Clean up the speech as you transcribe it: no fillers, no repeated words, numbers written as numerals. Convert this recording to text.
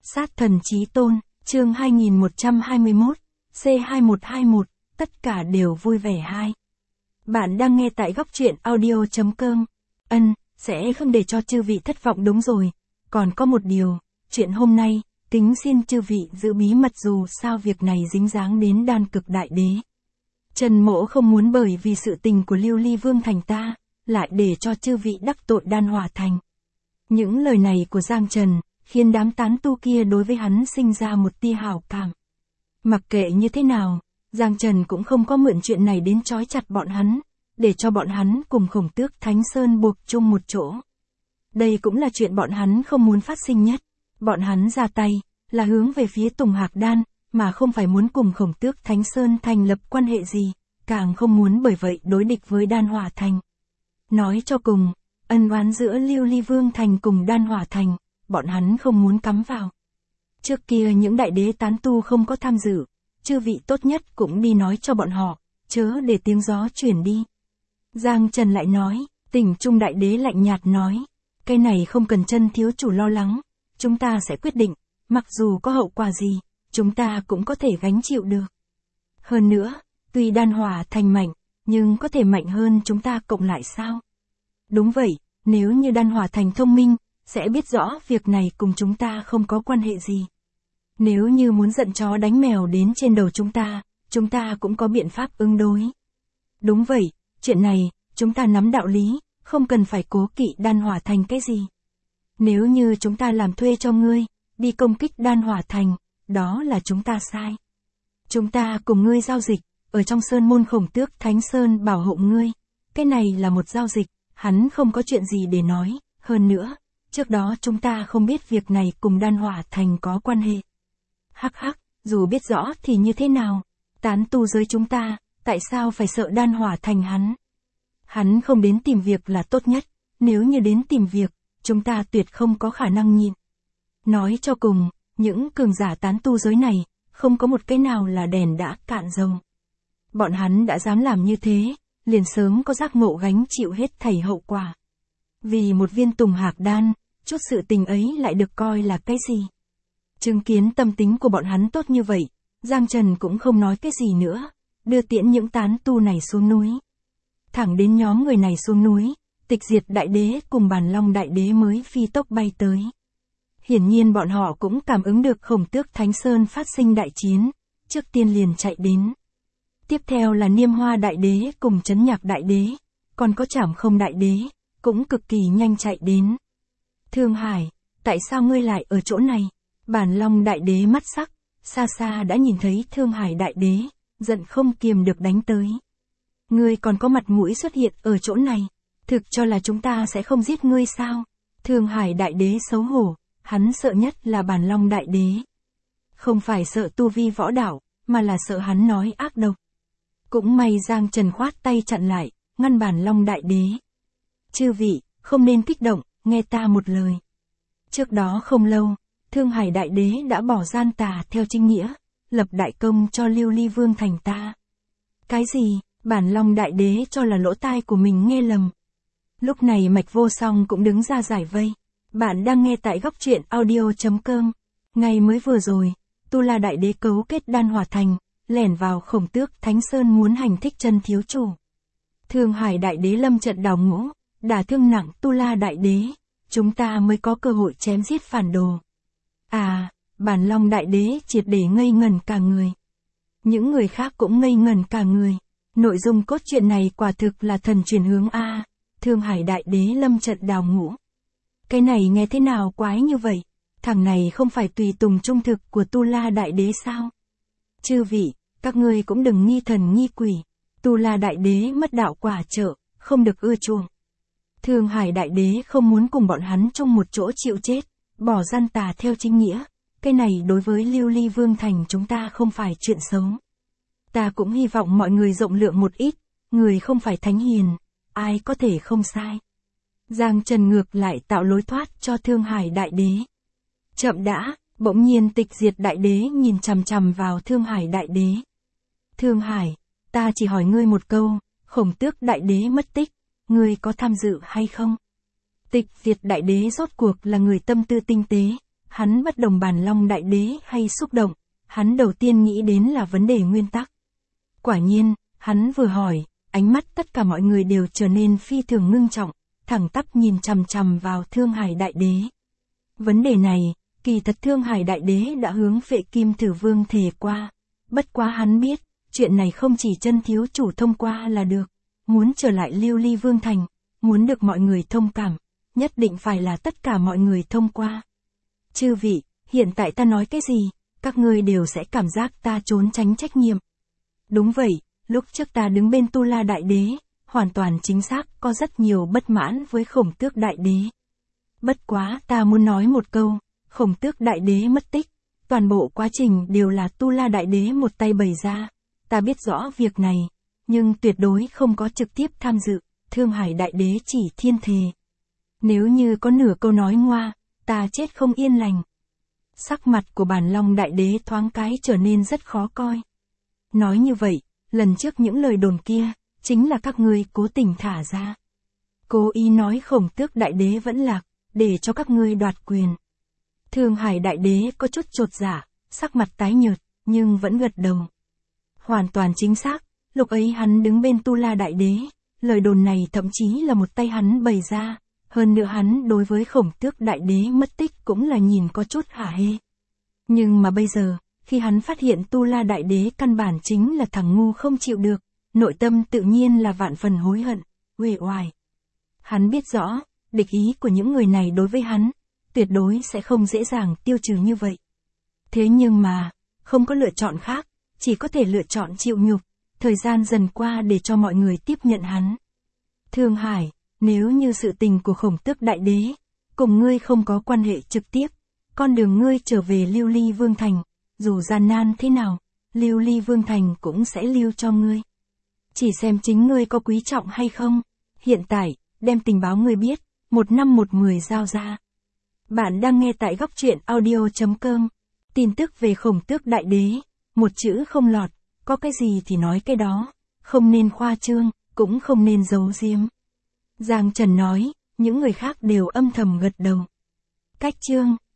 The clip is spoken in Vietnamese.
Sát thần chí tôn, chương 2121, C2121, tất cả đều vui vẻ hai. Bạn đang nghe tại góc truyện audio.com. Sẽ không để cho chư vị thất vọng đúng rồi. Còn có một điều, chuyện hôm nay, kính xin chư vị giữ bí mật dù sao việc này dính dáng đến đan cực đại đế. Trần Mỗ không muốn bởi vì sự tình của Lưu Ly Vương Thành ta, lại để cho chư vị đắc tội Đan Hỏa Thành. Những lời này của Giang Trần, khiến đám tán tu kia đối với hắn sinh ra một tia hảo cảm. Mặc kệ như thế nào, Giang Trần cũng không có mượn chuyện này đến trói chặt bọn hắn, để cho bọn hắn cùng Khổng Tước Thánh Sơn buộc chung một chỗ. Đây cũng là chuyện bọn hắn không muốn phát sinh nhất. Bọn hắn ra tay, là hướng về phía Tùng Hạc Đan, mà không phải muốn cùng Khổng Tước Thánh Sơn thành lập quan hệ gì, càng không muốn bởi vậy đối địch với Đan Hỏa Thành. Nói cho cùng, ân oán giữa Lưu Ly Vương Thành cùng Đan Hỏa Thành, bọn hắn không muốn cắm vào. Trước kia những đại đế tán tu không có tham dự, chư vị tốt nhất cũng đi nói cho bọn họ, chớ để tiếng gió chuyển đi. Giang Trần lại nói, Tỉnh Trung đại đế lạnh nhạt nói, cái này không cần Chân thiếu chủ lo lắng, chúng ta sẽ quyết định, mặc dù có hậu quả gì, chúng ta cũng có thể gánh chịu được. Hơn nữa, tuy Đan Hỏa Thành mạnh, nhưng có thể mạnh hơn chúng ta cộng lại sao? Đúng vậy, nếu như Đan Hỏa Thành thông minh, sẽ biết rõ việc này cùng chúng ta không có quan hệ gì. Nếu như muốn giận chó đánh mèo đến trên đầu chúng ta cũng có biện pháp ứng đối. Đúng vậy, chuyện này, chúng ta nắm đạo lý, không cần phải cố kỵ Đan Hỏa Thành cái gì. Nếu như chúng ta làm thuê cho ngươi, đi công kích Đan Hỏa Thành, đó là chúng ta sai. Chúng ta cùng ngươi giao dịch, ở trong sơn môn Khổng Tước Thánh Sơn bảo hộ ngươi. Cái này là một giao dịch, hắn không có chuyện gì để nói, hơn nữa, trước đó chúng ta không biết việc này cùng Đan Hỏa Thành có quan hệ. Hắc, dù biết rõ thì như thế nào, tán tu giới chúng ta, tại sao phải sợ Đan Hỏa Thành hắn? Hắn không đến tìm việc là tốt nhất, nếu như đến tìm việc, chúng ta tuyệt không có khả năng nhịn. Nói cho cùng, những cường giả tán tu giới này, không có một cái nào là đèn đã cạn dầu. Bọn hắn đã dám làm như thế, liền sớm có giác ngộ gánh chịu hết thảy hậu quả. Vì một viên Tùng Hạc Đan, chút sự tình ấy lại được coi là cái gì? Chứng kiến tâm tính của bọn hắn tốt như vậy, Giang Trần cũng không nói cái gì nữa, đưa tiễn những tán tu này xuống núi. Thẳng đến nhóm người này xuống núi, Tịch Diệt Đại Đế cùng Bàn Long Đại Đế mới phi tốc bay tới. Hiển nhiên bọn họ cũng cảm ứng được Khổng Tước Thánh Sơn phát sinh đại chiến, trước tiên liền chạy đến. Tiếp theo là Niêm Hoa Đại Đế cùng Chấn Nhạc Đại Đế, còn có Trảm Không Đại Đế, cũng cực kỳ nhanh chạy đến. Thương Hải, tại sao ngươi lại ở chỗ này? Bàn Long Đại Đế mắt sắc, xa xa đã nhìn thấy Thương Hải Đại Đế, giận không kiềm được đánh tới. Ngươi còn có mặt mũi xuất hiện ở chỗ này, thực cho là chúng ta sẽ không giết ngươi sao? Thương Hải Đại Đế xấu hổ, hắn sợ nhất là Bàn Long Đại Đế. Không phải sợ tu vi võ đạo, mà là sợ hắn nói ác độc. Cũng may Giang Trần khoát tay chặn lại, ngăn Bàn Long Đại Đế. Chư vị, không nên kích động, nghe ta một lời. Trước đó không lâu, Thương Hải Đại Đế đã bỏ gian tà theo chính nghĩa, lập đại công cho Lưu Ly Vương Thành ta. Cái gì? Bàn Long Đại Đế cho là lỗ tai của mình nghe lầm. Lúc này Mạch Vô Song cũng đứng ra giải vây. Bạn đang nghe tại góc truyện audio.com. Ngày mới vừa rồi, Tu La Đại Đế cấu kết Đan Hỏa Thành, lẻn vào Khổng Tước Thánh Sơn muốn hành thích Chân thiếu chủ. Thương Hải Đại Đế lâm trận đào ngũ, đả thương nặng Tu La Đại Đế, chúng ta mới có cơ hội chém giết phản đồ. Bàn Long Đại Đế triệt để ngây ngẩn cả người. Những người khác cũng ngây ngẩn cả người. Nội dung cốt truyện này quả thực là thần chuyển hướng a. Thương Hải Đại Đế lâm trận đào ngũ. Cái này nghe thế nào quái như vậy? Thằng này không phải tùy tùng trung thực của Tu La Đại Đế sao? Chư vị, các ngươi cũng đừng nghi thần nghi quỷ. Tu La Đại Đế mất đạo quả trợ, không được ưa chuộng. Thương Hải Đại Đế không muốn cùng bọn hắn chung một chỗ chịu chết, bỏ gian tà theo chính nghĩa. Cái này đối với Lưu Ly Vương Thành chúng ta không phải chuyện xấu. Ta cũng hy vọng mọi người rộng lượng một ít, người không phải thánh hiền, ai có thể không sai. Giang Trần ngược lại tạo lối thoát cho Thương Hải Đại Đế. Chậm đã, bỗng nhiên Tịch Diệt Đại Đế nhìn chằm chằm vào Thương Hải Đại Đế. Thương Hải, ta chỉ hỏi ngươi một câu, Khổng Tước Đại Đế mất tích, ngươi có tham dự hay không? Tịch Diệt Đại Đế rốt cuộc là người tâm tư tinh tế, hắn bất đồng Bàn Long Đại Đế hay xúc động, hắn đầu tiên nghĩ đến là vấn đề nguyên tắc. Quả nhiên, hắn vừa hỏi, ánh mắt tất cả mọi người đều trở nên phi thường ngưng trọng, thẳng tắp nhìn chằm chằm vào Thương Hải Đại Đế. Vấn đề này, kỳ thật Thương Hải Đại Đế đã hướng Phệ Kim Thử Vương thề qua. Bất quá hắn biết, chuyện này không chỉ chân thiếu chủ thông qua là được. Muốn trở lại Lưu Ly Vương Thành, muốn được mọi người thông cảm, nhất định phải là tất cả mọi người thông qua. Chư vị, hiện tại ta nói cái gì, các ngươi đều sẽ cảm giác ta trốn tránh trách nhiệm. Đúng vậy, lúc trước ta đứng bên Tu La Đại Đế, hoàn toàn chính xác có rất nhiều bất mãn với Khổng Tước Đại Đế. Bất quá ta muốn nói một câu, Khổng Tước Đại Đế mất tích, toàn bộ quá trình đều là Tu La Đại Đế một tay bày ra. Ta biết rõ việc này, nhưng tuyệt đối không có trực tiếp tham dự, Thương Hải Đại Đế chỉ thiên thề. Nếu như có nửa câu nói ngoa, ta chết không yên lành. Sắc mặt của Bàn Long Đại Đế thoáng cái trở nên rất khó coi. Nói như vậy, lần trước những lời đồn kia, chính là các ngươi cố tình thả ra. Cố ý nói Khổng Tước Đại Đế vẫn lạc, để cho các ngươi đoạt quyền. Thương Hải Đại Đế có chút chột dạ, sắc mặt tái nhợt, nhưng vẫn gật đầu. Hoàn toàn chính xác, lúc ấy hắn đứng bên Tu La Đại Đế, lời đồn này thậm chí là một tay hắn bày ra, hơn nữa hắn đối với Khổng Tước Đại Đế mất tích cũng là nhìn có chút hả hê. Nhưng mà bây giờ, khi hắn phát hiện Tu La Đại Đế căn bản chính là thằng ngu không chịu được, nội tâm tự nhiên là vạn phần hối hận, uể oải. Hắn biết rõ, địch ý của những người này đối với hắn, tuyệt đối sẽ không dễ dàng tiêu trừ như vậy. Thế nhưng mà, không có lựa chọn khác, chỉ có thể lựa chọn chịu nhục, thời gian dần qua để cho mọi người tiếp nhận hắn. Thương Hải, nếu như sự tình của Khổng Tước Đại Đế, cùng ngươi không có quan hệ trực tiếp, con đường ngươi trở về Lưu Ly Vương Thành, dù gian nan thế nào, Lưu Ly Vương Thành cũng sẽ lưu cho ngươi. Chỉ xem chính ngươi có quý trọng hay không. Hiện tại, đem tình báo ngươi biết, 1/10 giao ra. Bạn đang nghe tại góc truyện audio.com. Tin tức về Khổng Tước Đại Đế, một chữ không lọt, có cái gì thì nói cái đó, không nên khoa trương, cũng không nên giấu giếm. Giang Trần nói, những người khác đều âm thầm gật đầu. Cách chương